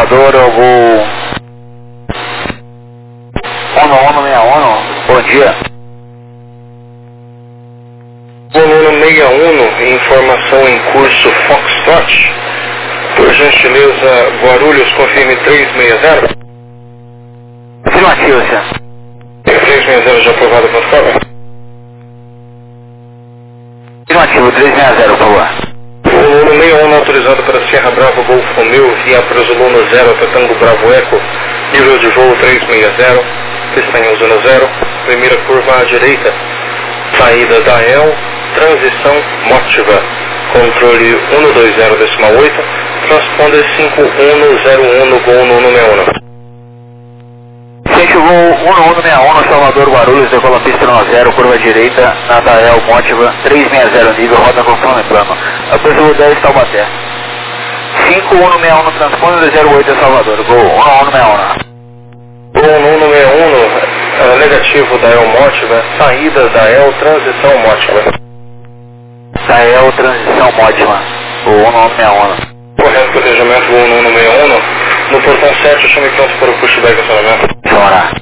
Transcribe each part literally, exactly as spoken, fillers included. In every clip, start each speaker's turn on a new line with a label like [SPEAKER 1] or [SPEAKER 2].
[SPEAKER 1] Salvador, eu vou... Uno, Uno, meia Uno, bom dia.
[SPEAKER 2] Uno sessenta e um, informação em curso Foxtrot. Por gentileza, Guarulhos, confirme trezentos e sessenta.
[SPEAKER 1] Afirmativo, senhor.
[SPEAKER 2] trezentos e sessenta já aprovado com forma.
[SPEAKER 1] Afirmativo, trezentos e sessenta, por favor.
[SPEAKER 2] Uno sessenta e um autorizado para Sierra Bravo Golf Romeo, via Prosoluno zero, até Tango Bravo Eco, nível de voo trezentos e sessenta, pista em zona zero, primeira curva à direita, saída da E L, transição Motiva, controle cento e vinte decimal oito, transponder cinco um zero um, Gol no Uno sessenta e um.
[SPEAKER 1] Ciente voo Uno Uno meia Uno, Salvador, Guarulhos, decola pista nove zero, curva direita, Nadael, Motiva, trezentos e sessenta nível, roda conforme plano. Após o dez, Taubaté. cinco Uno meia Uno, transponder zero oito, Salvador, Gol Uno Uno meia Uno.
[SPEAKER 2] Gol no Uno sessenta e um, uh, negativo da E L Motiva, saída da E L, transição Motiva.
[SPEAKER 1] Dael, transição Motiva, Gol Uno Uno meia Uno.
[SPEAKER 2] Correto, planejamento Gol no Uno sessenta e um, no portão sete, chame pronto para o pushback acionamento.
[SPEAKER 1] Senhora.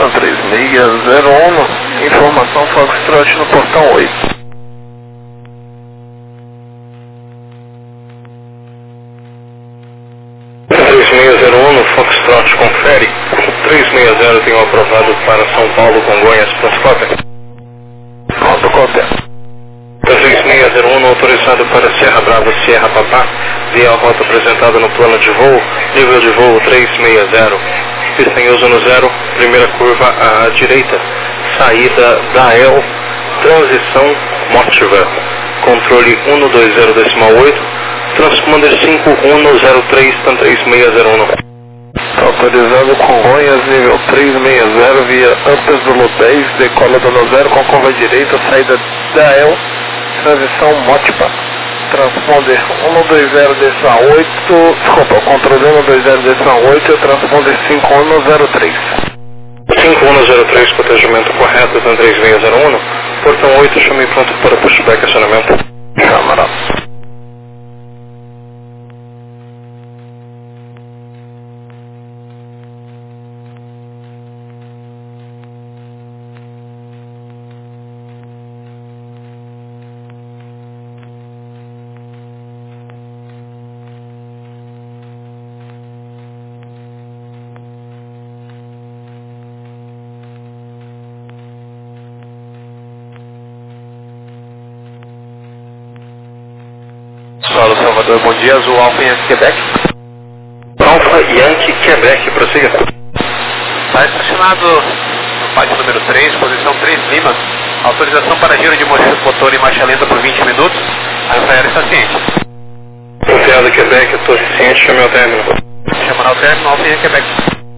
[SPEAKER 2] três seis zero um, informação Foxtrot no portão oito. três seis zero um, Foxtrot confere. três seis zero tem um aprovado para São Paulo, Congonhas, Transcópia.
[SPEAKER 1] Rota Cópia.
[SPEAKER 2] três seis zero um, autorizado para Sierra Bravo, Sierra Papá, via a rota apresentada no plano de voo, nível de voo três seis zero. Pista em uso no zero, primeira curva à direita, saída da El, transição Motiva, controle um dois zero decimal oito, transponder cinco um zero três, TAM três seis zero um.
[SPEAKER 1] Autorizado Congonhas, nível três seis zero, via Ampes Zulu dez, decola do zero com curva direita, saída da El, transição Motiva. Transponder um dois zero decimal oito, desculpa, controle um dois zero decimal oito, transponder cinco um zero três.
[SPEAKER 2] cinco um zero três, protegimento correto, TAM três seis zero um, portão oito, chame pronto para pushback acionamento.
[SPEAKER 1] Câmara.
[SPEAKER 2] Solo Salvador, bom dia, Azul Alfa Yankee Quebec. Alfa Yankee Quebec, prossiga.
[SPEAKER 1] Está estacionado no pátio número três, posição três Lima. Autorização para giro de motor em marcha lenta por vinte minutos. A Embraer está ciente.
[SPEAKER 2] Confiado Quebec, estou ciente, chame ao término.
[SPEAKER 1] Chamando ao término, Alfa Yankee Quebec.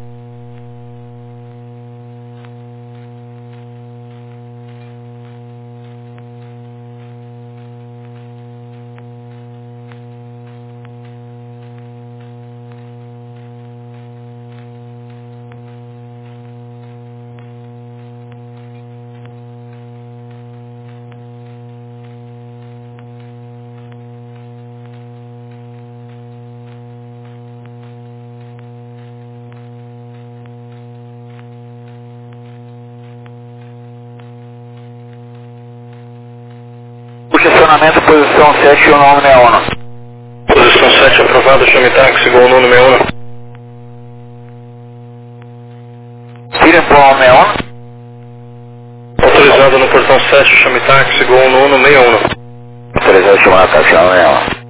[SPEAKER 1] Estacionamento, posição sete, o nome é ONU.
[SPEAKER 2] Posição sete aprovado, chame táxi, gol nono meia um.
[SPEAKER 1] Tira para o nome é ONU.
[SPEAKER 2] Autorizado no portão sete, chame táxi, gol nono meia um.
[SPEAKER 1] Autorizado chamar táxi, o nome é ONU.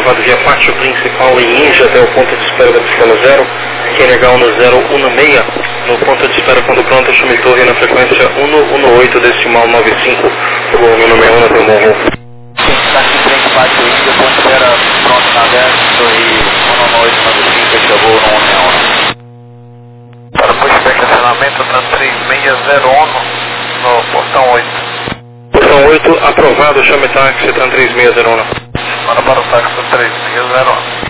[SPEAKER 2] aprovado via pátio principal e Inja até o ponto de espera da pista no zero. Q N H um zero um seis, no ponto de espera quando pronto, chame torre na frequência um um oito decimal nove cinco. Volume número um, até o bom voo.
[SPEAKER 1] Sim, está aqui em frente, pátio Inja, ponto de espera pronto na zero, torre um um oito nove cinco, chegou no um seis um.
[SPEAKER 3] Para push de estacionamento na três seis zero um no portão oito.
[SPEAKER 2] Portão oito, aprovado, chame táxi, TRAN três seis zero um.
[SPEAKER 3] Para para o táxi três seis zero um.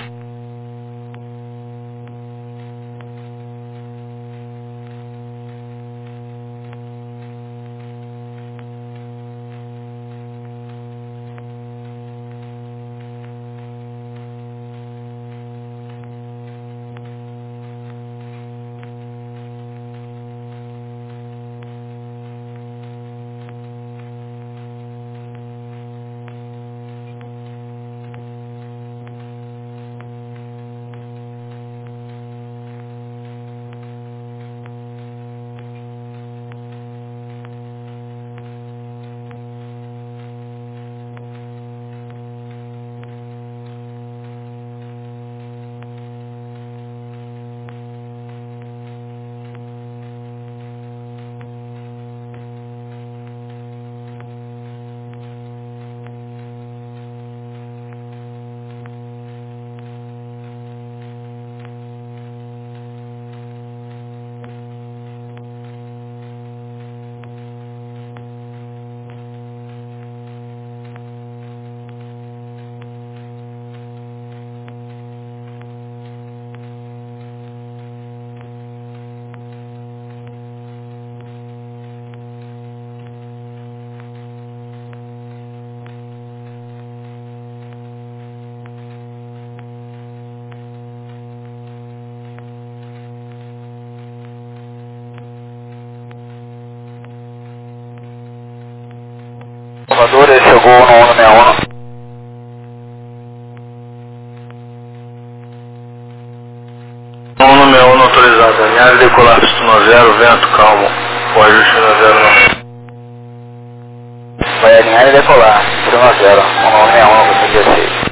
[SPEAKER 1] Salvador, ele chegou no um seis um.
[SPEAKER 3] um seis um autorizado, alinhar e decolar no zero, vento calmo, o ajuste no zero não.
[SPEAKER 1] Vai alinhar e decolar, no zero, um seis um, você dezesseis.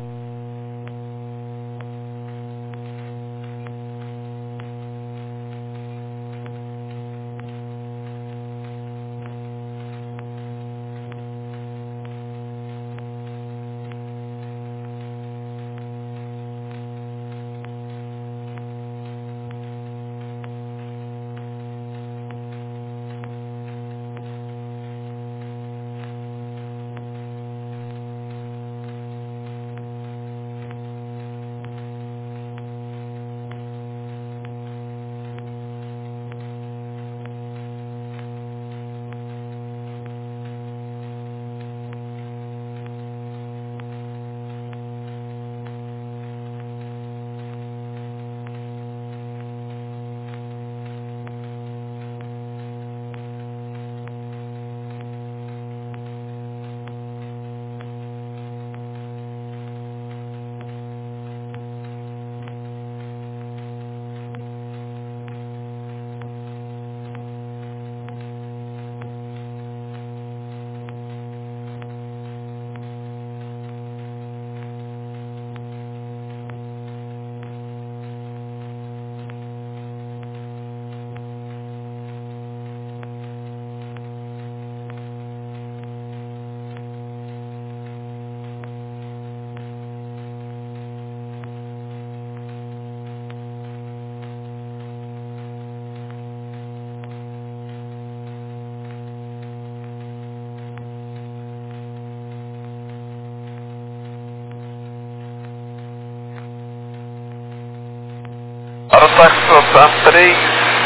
[SPEAKER 3] Para o táxi três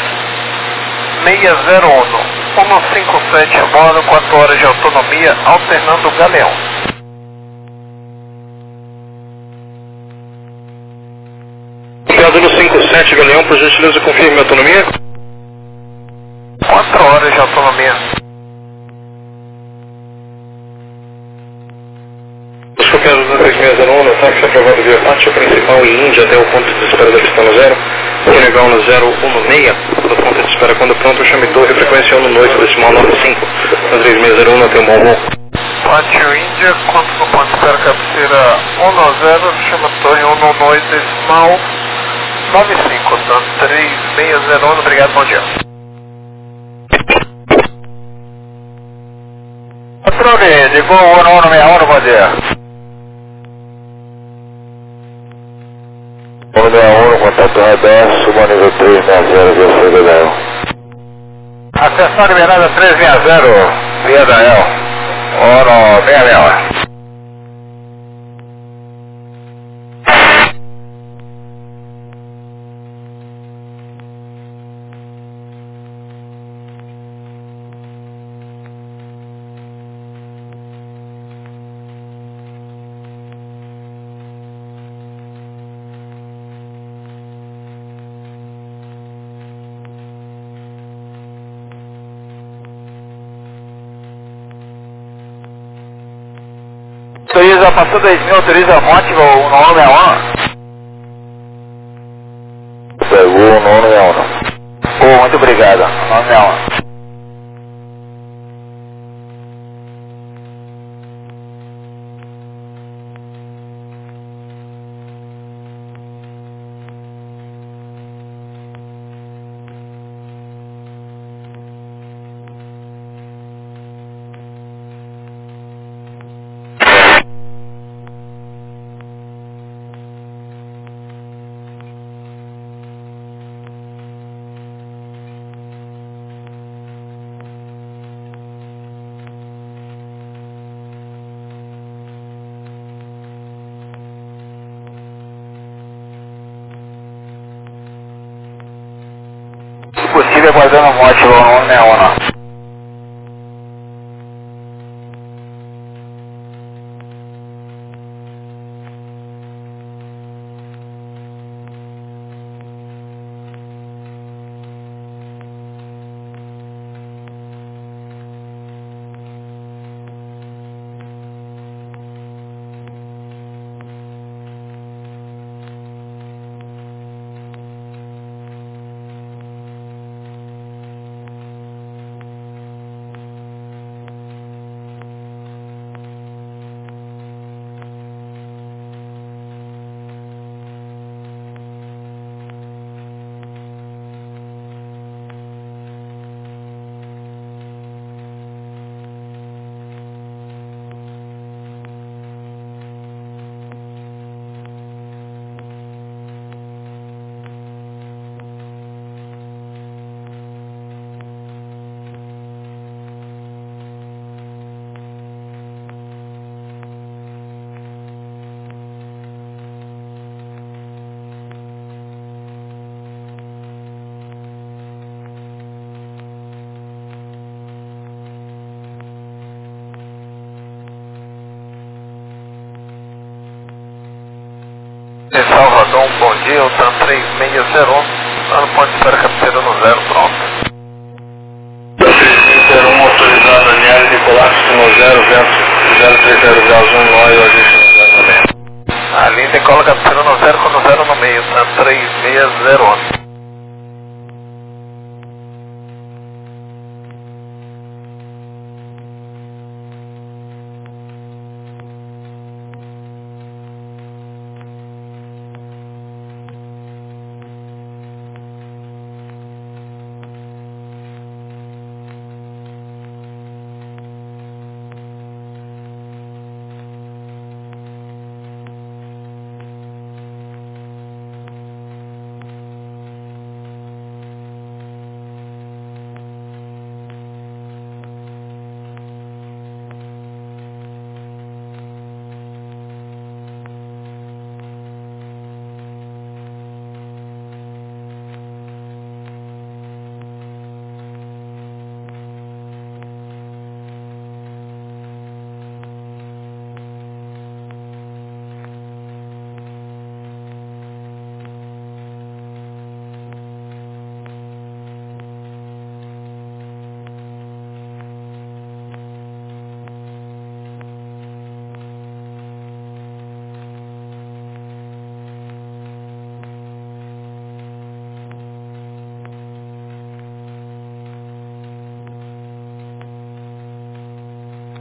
[SPEAKER 3] seis zero um, um cinco sete a bordo, quatro horas de autonomia, alternando Galeão.
[SPEAKER 2] Obrigado no cinco sete Galeão, por gentileza confirme a autonomia.
[SPEAKER 3] quatro horas de autonomia.
[SPEAKER 2] Descopiado no três seis zero um, no táxi aprovado via pátio principal e Índia até o ponto de espera da pista no zero. Q N H um zero um seis, do ponto de espera quando pronto, chame torre, frequência um oito decimal nove cinco. No três seis zero um, até um bom voo. Pátio Índia, quanto no ponto de espera cabeceira um nove zero, chama Torre um nove dois decimal nove cinco, tá? três seis zero um, obrigado, bom dia.
[SPEAKER 1] Patrone, ligou o um nove seis um, bom dia. um nove seis um, contato reverso, suba nível três seis zero, via C D L. Acessão liberada três seis zero, via da E L. um nove seis seis um. Autoriza, passou dois mil, autoriza a monte, o nove seis um. Pegou o nove seis um. Oh, muito obrigado, nove seis um. Se possível, aguardando a morte, o nove seis um.
[SPEAKER 2] Salvador, um bom dia, o TAM três seis zero um, está no ponto de espera cabeceira no zero, pronto.
[SPEAKER 3] três seis zero um, autorizado, Daniel Nicolás, no zero, vento zero três zero graus um, nove, ajuste no zero no meio.
[SPEAKER 2] A linha decola cabeceira no zero com no zero no meio, TAM três seis zero um.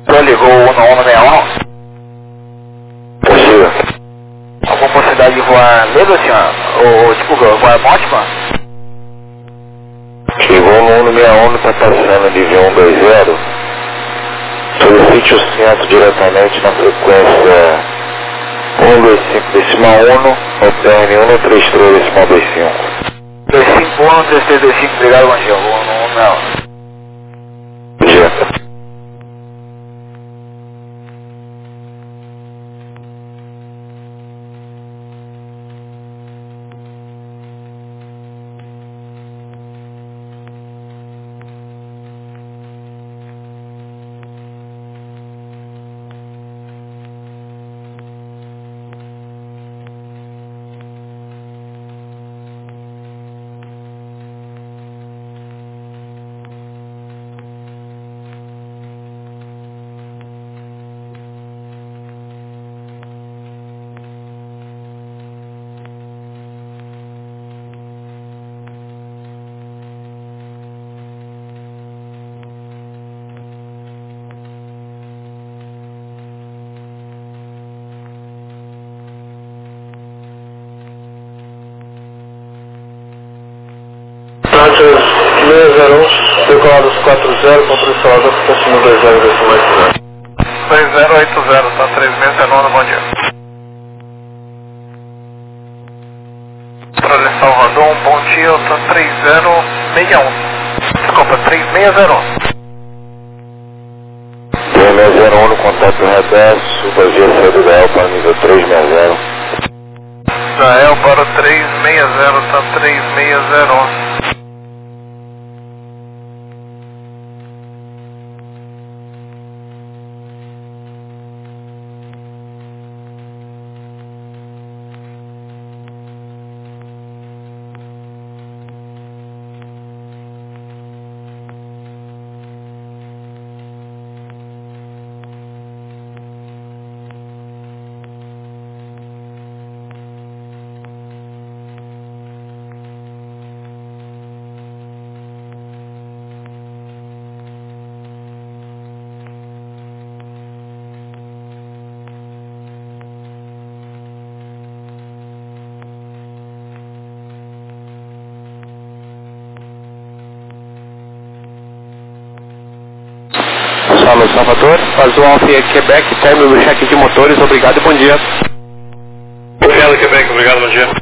[SPEAKER 1] ligou o um um seis um.
[SPEAKER 3] Possível.
[SPEAKER 1] Alguma possibilidade de voar Ledo, senhor? Ou, desculpa, voar Montman?
[SPEAKER 3] Chegou no um um seis um, está passando de V um dois zero. Solicite o centro diretamente na frequência um dois cinco decimal um, operne um três três decimal dois cinco.
[SPEAKER 1] dois cinco um, três três dois cinco, obrigado, bom dia. um um seis um.
[SPEAKER 3] Bom dia.
[SPEAKER 2] seis zero um, decolados quatro zero, controle instalador, frequência um dois zero, decimal oito zero.
[SPEAKER 3] dois zero oito zero, tá três seis zero nove, bom dia. Controle Salvador, um bom dia, tá três zero seis um. Desculpa, três seis zero um. três seis zero um no contato reverso, suba via cedo da El para nível três seis zero.
[SPEAKER 2] Da El para três seis zero, tá três seis zero um.
[SPEAKER 3] Alô, Salvador, faz o Alfa Quebec, término do cheque de motores, obrigado e bom dia.
[SPEAKER 2] Obrigado, Quebec, obrigado, bom dia.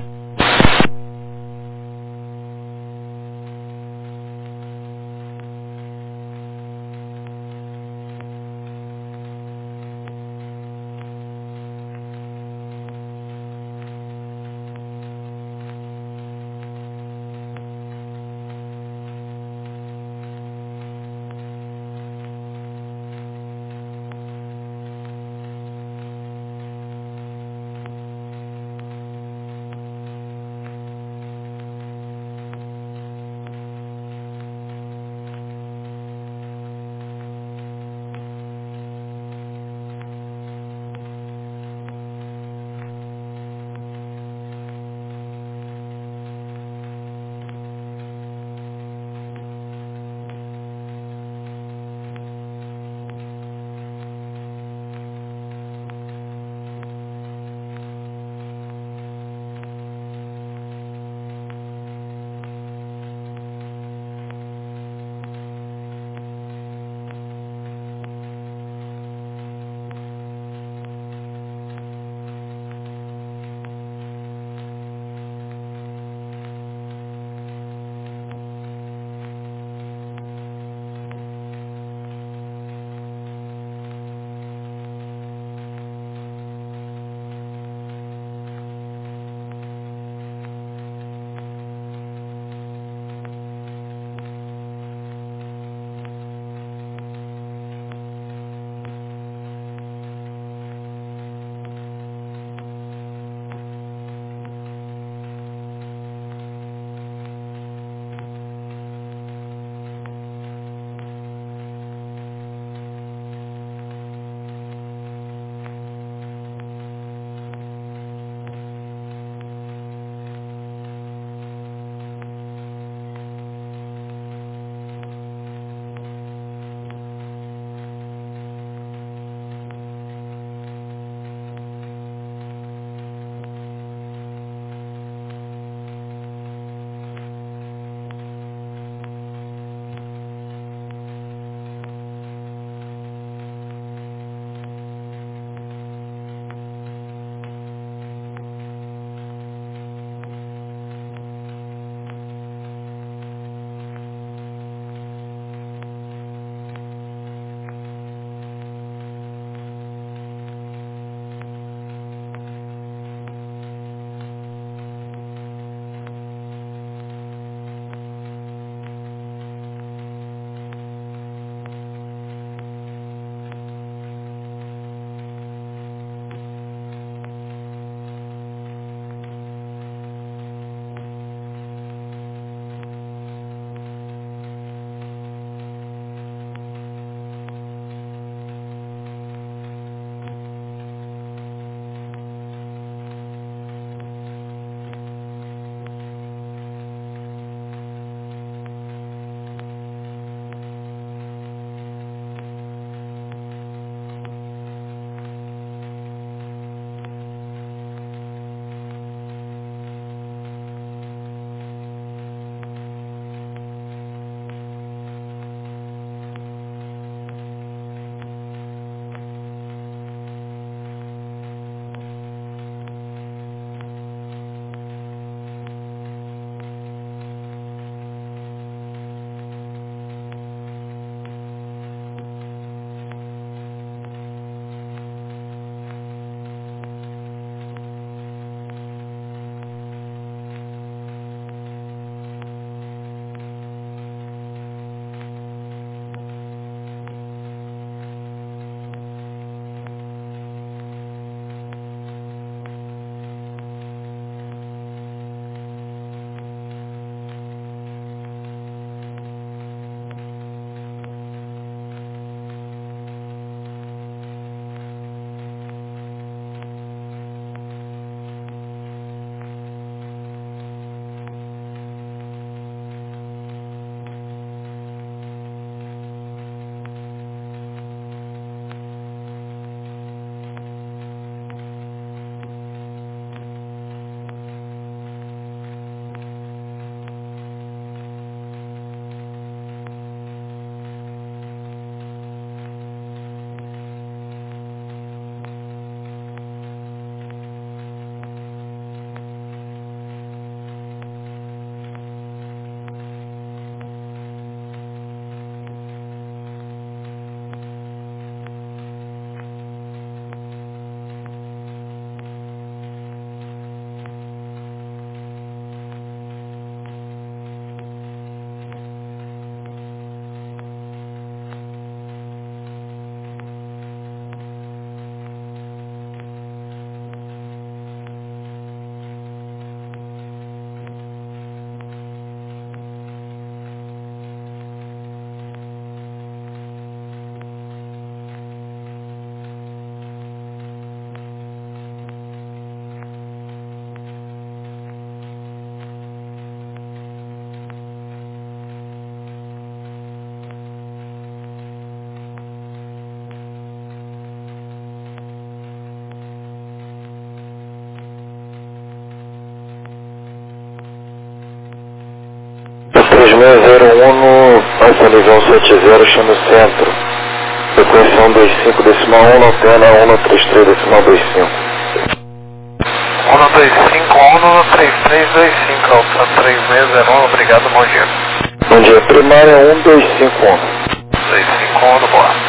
[SPEAKER 3] seis zero um, passa nível cento e setenta, chama o centro. Frequência cento e vinte e cinco decimal um, antena cento e trinta e três decimal vinte e cinco.
[SPEAKER 2] cento e vinte e cinco, cento e trinta e três vinte e cinco, Alta três seis zero um, obrigado, bom dia.
[SPEAKER 3] Bom dia, primária um dois cinco um.
[SPEAKER 2] dois cinco um, boa.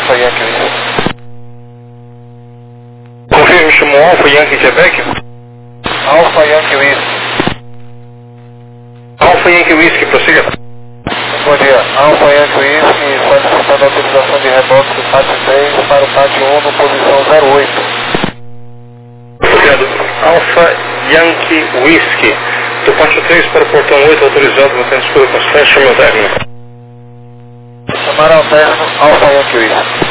[SPEAKER 3] Alpha Yankee Whisky.
[SPEAKER 2] Confirme, chamou Alpha Yankee Quebec?
[SPEAKER 3] Alpha Yankee Whisky.
[SPEAKER 2] Alpha Yankee Whisky, prossiga.
[SPEAKER 3] Bom dia, Alpha Yankee Whisky, solicitando autorização de reboque do Pátio três para o Pátio um no posição zero oito.
[SPEAKER 2] Obrigado. Alpha Yankee Whisky, do Pátio três para o portão oito, autorizado, mantendo escuro com as flechas, meu técnico.
[SPEAKER 3] Chamar alterno, Alpha Yankee Whisky.